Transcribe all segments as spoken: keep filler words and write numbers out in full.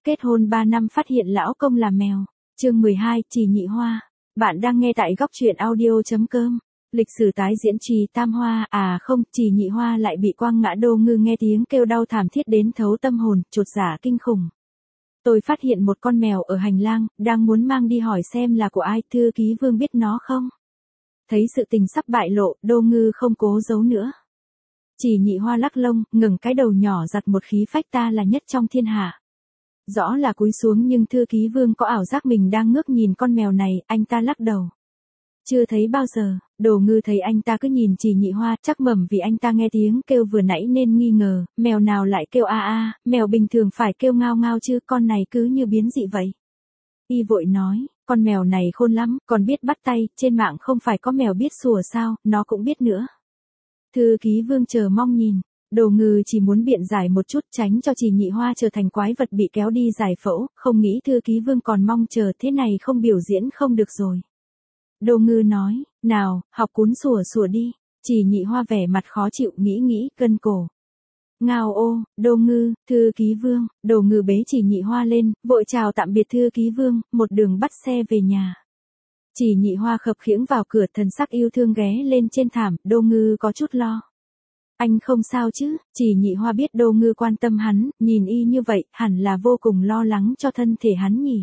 Kết hôn ba năm phát hiện lão công là mèo. Chương mười hai, Trì Nhị Hoa. Bạn đang nghe tại góc truyện audio chấm com. Lịch sử tái diễn Trì Tam Hoa, à không, Trì Nhị Hoa lại bị quăng ngã. Đô Ngư nghe tiếng kêu đau thảm thiết đến thấu tâm hồn, chột dạ kinh khủng. Tôi phát hiện một con mèo ở hành lang, đang muốn mang đi hỏi xem là của ai, thư ký Vương biết nó không? Thấy sự tình sắp bại lộ, Đô Ngư không cố giấu nữa. Trì Nhị Hoa lắc lông, ngừng cái đầu nhỏ giặt một khí phách, ta là nhất trong thiên hạ. Rõ là cúi xuống nhưng thư ký Vương có ảo giác mình đang ngước nhìn con mèo này, anh ta lắc đầu. Chưa thấy bao giờ. Đồ Ngư thấy anh ta cứ nhìn Trì Nhị Hoa, chắc mẩm vì anh ta nghe tiếng kêu vừa nãy nên nghi ngờ, mèo nào lại kêu a a, mèo bình thường phải kêu ngao ngao chứ, con này cứ như biến dị vậy. Y vội nói, con mèo này khôn lắm, còn biết bắt tay, trên mạng không phải có mèo biết sủa sao, nó cũng biết nữa. Thư ký Vương chờ mong nhìn. Đồ Ngư chỉ muốn biện giải một chút tránh cho Trì Nhị Hoa trở thành quái vật bị kéo đi giải phẫu, không nghĩ thư ký Vương còn mong chờ, thế này không biểu diễn không được rồi. Đồ Ngư nói, nào, học cún sủa sủa đi. Trì Nhị Hoa vẻ mặt khó chịu, nghĩ nghĩ, cân cổ. Ngao ô, Đồ Ngư, thư ký Vương. Đồ Ngư bế Trì Nhị Hoa lên, vội chào tạm biệt thư ký Vương, một đường bắt xe về nhà. Trì Nhị Hoa khập khiễng vào cửa, thần sắc yêu thương ghé lên trên thảm. Đô Ngư có chút lo. Anh không sao chứ? Trì Nhị Hoa biết Đô Ngư quan tâm hắn, nhìn y như vậy, hẳn là vô cùng lo lắng cho thân thể hắn nhỉ.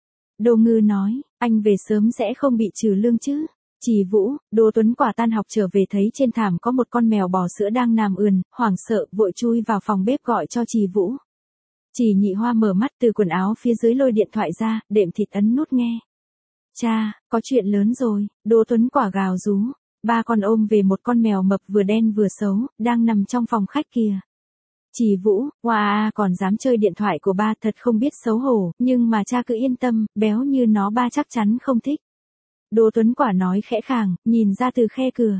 Đô Ngư nói, anh về sớm sẽ không bị trừ lương chứ? Trì Vũ, Đô Tuấn Quả tan học trở về thấy trên thảm có một con mèo bò sữa đang nằm ườn, hoảng sợ, vội chui vào phòng bếp gọi cho Trì Vũ. Trì Nhị Hoa mở mắt từ quần áo phía dưới lôi điện thoại ra, đệm thịt ấn nút nghe. Cha, có chuyện lớn rồi. Đô Tuấn Quả gào rú. Ba con ôm về một con mèo mập vừa đen vừa xấu, đang nằm trong phòng khách kìa. Trì Vũ, wow, còn dám chơi điện thoại của ba, thật không biết xấu hổ, nhưng mà cha cứ yên tâm, béo như nó ba chắc chắn không thích. Đô Tuấn Quả nói khẽ khàng, nhìn ra từ khe cửa.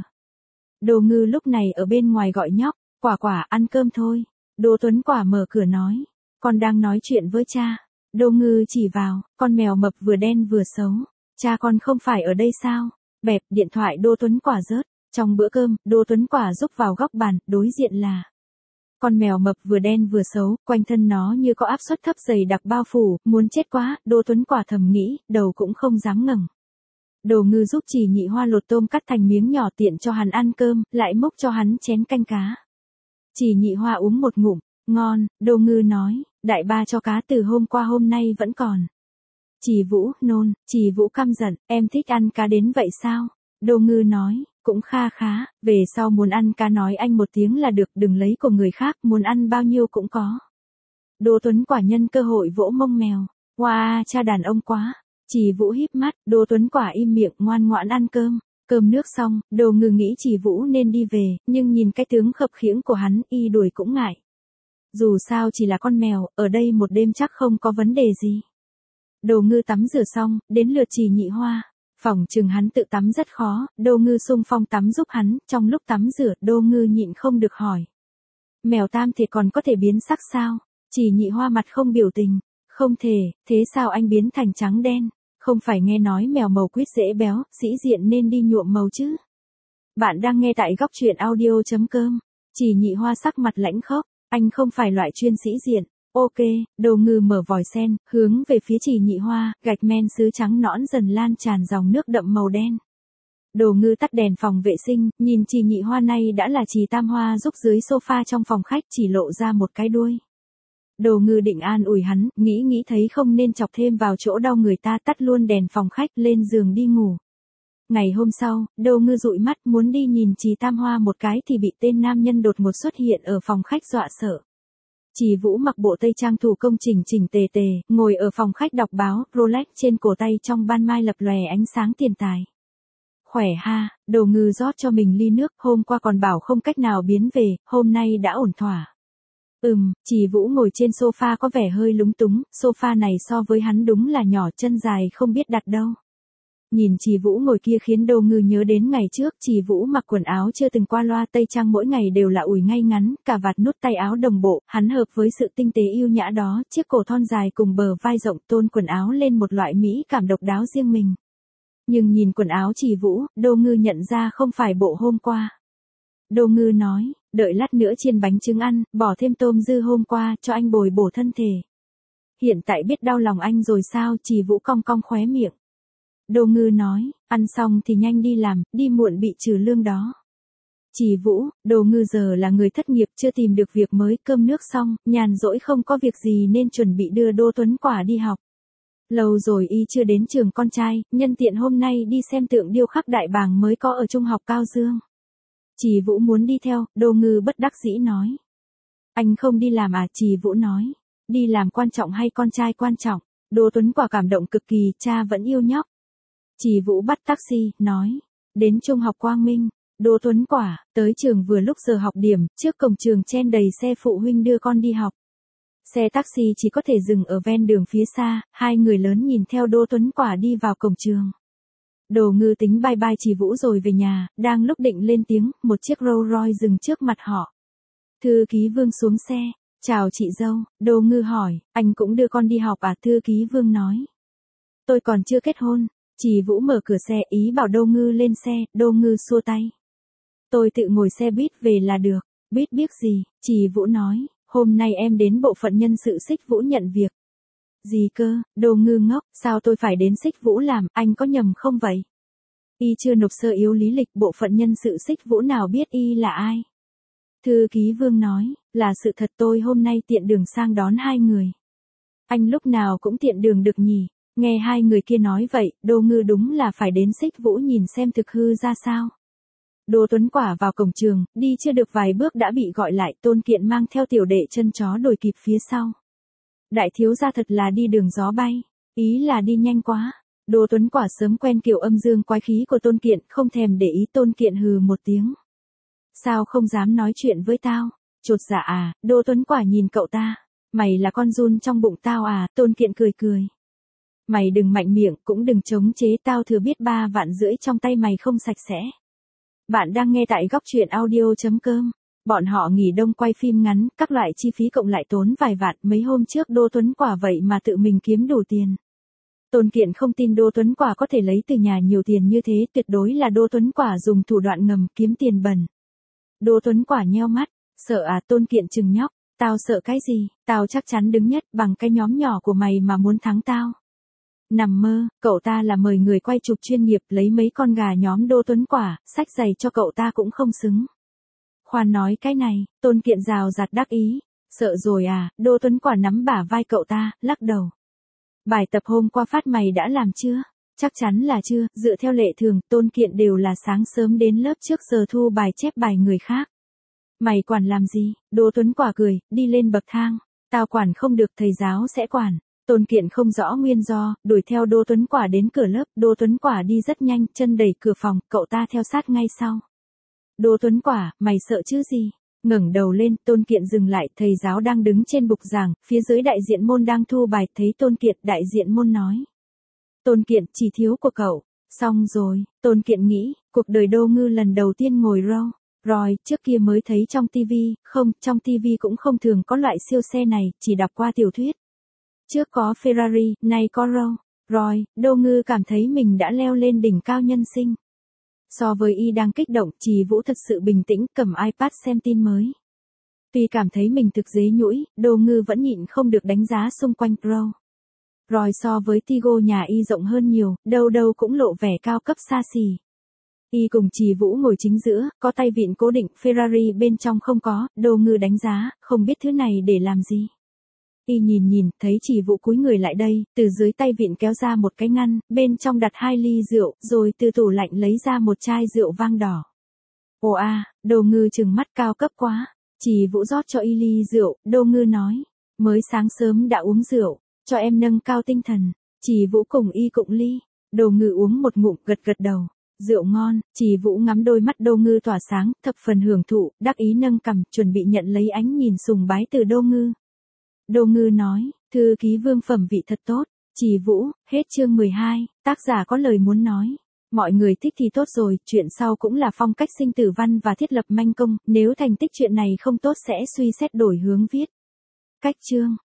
Đồ Ngư lúc này ở bên ngoài gọi nhóc, Quả Quả ăn cơm thôi. Đô Tuấn Quả mở cửa nói, con đang nói chuyện với cha. Đô Ngư chỉ vào, con mèo mập vừa đen vừa xấu. Cha con không phải ở đây sao? Bẹp, điện thoại Đô Tuấn Quả rớt. Trong bữa cơm, Đô Tuấn Quả rúc vào góc bàn, đối diện là con mèo mập vừa đen vừa xấu, quanh thân nó như có áp suất thấp dày đặc bao phủ, muốn chết quá, Đô Tuấn Quả thầm nghĩ, đầu cũng không dám ngẩng. Đồ Ngư giúp Trì Nhị Hoa lột tôm cắt thành miếng nhỏ tiện cho hắn ăn cơm, lại múc cho hắn chén canh cá. Trì Nhị Hoa uống một ngụm, ngon. Đồ Ngư nói, đại ba cho cá từ hôm qua hôm nay vẫn còn. Trì Vũ, nôn. Trì Vũ căm giận, em thích ăn cá đến vậy sao? Đô Ngư nói, cũng kha khá, về sau muốn ăn cá nói anh một tiếng là được, đừng lấy của người khác, muốn ăn bao nhiêu cũng có. Đô Tuấn Quả nhân cơ hội vỗ mông mèo. Wow, cha đàn ông quá. Trì Vũ híp mắt, Đô Tuấn Quả im miệng ngoan ngoãn ăn cơm. Cơm nước xong, Đồ Ngư nghĩ Trì Vũ nên đi về, nhưng nhìn cái tướng khập khiễng của hắn, y đuổi cũng ngại. Dù sao chỉ là con mèo, ở đây một đêm chắc không có vấn đề gì. Đồ Ngư tắm rửa xong, đến lượt Trì Nhị Hoa. Phỏng chừng hắn tự tắm rất khó, Đô Ngư xung phong tắm giúp hắn, trong lúc tắm rửa, Đô Ngư nhịn không được hỏi. Mèo tam thì còn có thể biến sắc sao? Trì Nhị Hoa mặt không biểu tình. Không thể, thế sao anh biến thành trắng đen? Không phải nghe nói mèo màu quýt dễ béo, sĩ diện nên đi nhuộm màu chứ? Bạn đang nghe tại góc truyện audio chấm com. Trì Nhị Hoa sắc mặt lãnh khốc, anh không phải loại chuyên sĩ diện. Ok, Đồ Ngư mở vòi sen, hướng về phía Trì Nhị Hoa, gạch men sứ trắng nõn dần lan tràn dòng nước đậm màu đen. Đồ Ngư tắt đèn phòng vệ sinh, nhìn Trì Nhị Hoa này đã là Trì Tam Hoa giúp dưới sofa trong phòng khách, chỉ lộ ra một cái đuôi. Đồ Ngư định an ủi hắn, nghĩ nghĩ thấy không nên chọc thêm vào chỗ đau người ta, tắt luôn đèn phòng khách, lên giường đi ngủ. Ngày hôm sau, Đồ Ngư dụi mắt muốn đi nhìn Trì Tam Hoa một cái thì bị tên nam nhân đột ngột xuất hiện ở phòng khách dọa sợ. Trì Vũ mặc bộ tây trang thủ công chỉnh chỉnh tề tề, ngồi ở phòng khách đọc báo, Rolex trên cổ tay trong ban mai lập lòe ánh sáng tiền tài. Khỏe ha, Đồ Ngư rót cho mình ly nước, hôm qua còn bảo không cách nào biến về, hôm nay đã ổn thỏa. Ừm, Trì Vũ ngồi trên sofa có vẻ hơi lúng túng, sofa này so với hắn đúng là nhỏ, chân dài không biết đặt đâu. Nhìn Trì Vũ ngồi kia khiến Đồ Ngư nhớ đến ngày trước, Trì Vũ mặc quần áo chưa từng qua loa tây trang mỗi ngày đều là ủi ngay ngắn, cà vạt nút tay áo đồng bộ, hắn hợp với sự tinh tế yêu nhã đó, chiếc cổ thon dài cùng bờ vai rộng tôn quần áo lên một loại mỹ cảm độc đáo riêng mình. Nhưng nhìn quần áo Trì Vũ, Đồ Ngư nhận ra không phải bộ hôm qua. Đồ Ngư nói, đợi lát nữa chiên bánh trứng ăn, bỏ thêm tôm dư hôm qua cho anh bồi bổ thân thể. hiện tại biết đau lòng anh rồi sao? Trì Vũ cong cong khóe miệng. Đô Ngư nói, ăn xong thì nhanh đi làm, đi muộn bị trừ lương đó. Trì Vũ, Đô Ngư giờ là người thất nghiệp chưa tìm được việc mới, cơm nước xong, nhàn rỗi không có việc gì nên chuẩn bị đưa Đô Tuấn Quả đi học. Lâu rồi y chưa đến trường con trai, nhân tiện hôm nay đi xem tượng điêu khắc đại bàng mới có ở Trung học Cao Dương. Trì Vũ muốn đi theo, Đô Ngư bất đắc dĩ nói. Anh không đi làm à? Trì Vũ nói. Đi làm quan trọng hay con trai quan trọng? Đô Tuấn Quả cảm động cực kỳ, cha vẫn yêu nhóc. Trì Vũ bắt taxi, nói. Đến Trung học Quang Minh. Đô Tuấn Quả, tới trường vừa lúc giờ học điểm, trước cổng trường chen đầy xe phụ huynh đưa con đi học. Xe taxi chỉ có thể dừng ở ven đường phía xa, hai người lớn nhìn theo Đô Tuấn Quả đi vào cổng trường. Đô Ngư tính bye bye Trì Vũ rồi về nhà, đang lúc định lên tiếng, một chiếc Rolls Royce dừng trước mặt họ. Thư ký Vương xuống xe, chào chị dâu, Đô Ngư hỏi, anh cũng đưa con đi học à? Thư ký Vương nói. Tôi còn chưa kết hôn. Trì Vũ mở cửa xe ý bảo Đô Ngư lên xe, Đô Ngư xua tay. Tôi tự ngồi xe buýt về là được. Buýt biết gì? Trì Vũ nói, hôm nay em đến bộ phận nhân sự Xích Vũ nhận việc. Gì cơ? Đô Ngư ngốc, sao tôi phải đến Xích Vũ làm, anh có nhầm không vậy? Y chưa nộp sơ yếu lý lịch, bộ phận nhân sự Xích Vũ nào biết y là ai? Thư ký Vương nói, là sự thật, tôi hôm nay tiện đường sang đón hai người. Anh lúc nào cũng tiện đường được nhỉ? Nghe hai người kia nói vậy, Đô Ngư đúng là phải đến Xích Vũ nhìn xem thực hư ra sao. Đô Tuấn Quả vào cổng trường, đi chưa được vài bước đã bị gọi lại, Tôn Kiện mang theo tiểu đệ chân chó đuổi kịp phía sau. Đại thiếu gia thật là đi đường gió bay, ý là đi nhanh quá. Đô Tuấn Quả sớm quen kiểu âm dương quái khí của Tôn Kiện, không thèm để ý. Tôn Kiện hừ một tiếng. Sao không dám nói chuyện với tao? Chột dạ à? Đô Tuấn Quả nhìn cậu ta. Mày là con giun trong bụng tao à? Tôn Kiện cười cười. Mày đừng mạnh miệng, cũng đừng chống chế, tao thừa biết ba vạn rưỡi trong tay mày không sạch sẽ. Bạn đang nghe tại góc truyện audio chấm com. Bọn họ nghỉ đông quay phim ngắn, các loại chi phí cộng lại tốn vài vạn, mấy hôm trước Đô Tuấn Quả vậy mà tự mình kiếm đủ tiền. Tôn Kiện không tin Đô Tuấn Quả có thể lấy từ nhà nhiều tiền như thế, tuyệt đối là Đô Tuấn Quả dùng thủ đoạn ngầm kiếm tiền bẩn. Đô Tuấn Quả nheo mắt, sợ à? Tôn Kiện chừng nhóc, tao sợ cái gì, tao chắc chắn đứng nhất, bằng cái nhóm nhỏ của mày mà muốn thắng tao. Nằm mơ, cậu ta là mời người quay chụp chuyên nghiệp, lấy mấy con gà nhóm Đô Tuấn Quả, xách giày cho cậu ta cũng không xứng. Khoan nói cái này, Tôn Kiện rào rạt đắc ý. Sợ rồi à? Đô Tuấn Quả nắm bả vai cậu ta, lắc đầu. Bài tập hôm qua phát mày đã làm chưa? Chắc chắn là chưa, dựa theo lệ thường, Tôn Kiện đều là sáng sớm đến lớp trước giờ thu bài chép bài người khác. Mày quản làm gì? Đô Tuấn Quả cười, đi lên bậc thang. Tao quản không được, thầy giáo sẽ quản. Tôn Kiện không rõ nguyên do, đuổi theo Đô Tuấn Quả đến cửa lớp, Đô Tuấn Quả đi rất nhanh, chân đẩy cửa phòng, cậu ta theo sát ngay sau. Đô Tuấn Quả, mày sợ chứ gì? Ngẩng đầu lên, Tôn Kiện dừng lại, thầy giáo đang đứng trên bục giảng, phía dưới đại diện môn đang thu bài, thấy Tôn Kiện, đại diện môn nói. Tôn Kiện, chỉ thiếu của cậu. Xong rồi, Tôn Kiện nghĩ, cuộc đời Đô Ngư lần đầu tiên ngồi Rolls Royce, trước kia mới thấy trong tivi, không, trong tivi cũng không thường có loại siêu xe này, chỉ đọc qua tiểu thuyết. Trước có Ferrari, nay có Rolls Royce, Đô Ngư cảm thấy mình đã leo lên đỉnh cao nhân sinh. So với y đang kích động, Trì Vũ thật sự bình tĩnh, cầm iPad xem tin mới. Tuy cảm thấy mình thực dế nhũi, Đô Ngư vẫn nhịn không được đánh giá xung quanh Rolls Royce so với Tigo nhà y rộng hơn nhiều, đâu đâu cũng lộ vẻ cao cấp xa xỉ. Y cùng Trì Vũ ngồi chính giữa, có tay vịn cố định, Ferrari bên trong không có, Đô Ngư đánh giá, không biết thứ này để làm gì. Y nhìn nhìn, thấy Trì Vũ cúi người lại đây, từ dưới tay vịn kéo ra một cái ngăn, bên trong đặt hai ly rượu, rồi từ tủ lạnh lấy ra một chai rượu vang đỏ. Ồ a, Đô Ngư trừng mắt, cao cấp quá. Trì Vũ rót cho y ly rượu, Đô Ngư nói, mới sáng sớm đã uống rượu, cho em nâng cao tinh thần. Trì Vũ cùng y cụng ly, Đô Ngư uống một ngụm, gật gật đầu. Rượu ngon. Trì Vũ ngắm đôi mắt Đô Ngư tỏa sáng, thập phần hưởng thụ, đắc ý nâng cằm, chuẩn bị nhận lấy ánh nhìn sùng bái từ Đô Ngư. Đô Ngư nói, thư ký Vương phẩm vị thật tốt. Trì Vũ, hết chương mười hai, tác giả có lời muốn nói. Mọi người thích thì tốt rồi, chuyện sau cũng là phong cách sinh tử văn và thiết lập manh công, nếu thành tích chuyện này không tốt sẽ suy xét đổi hướng viết. Cách chương.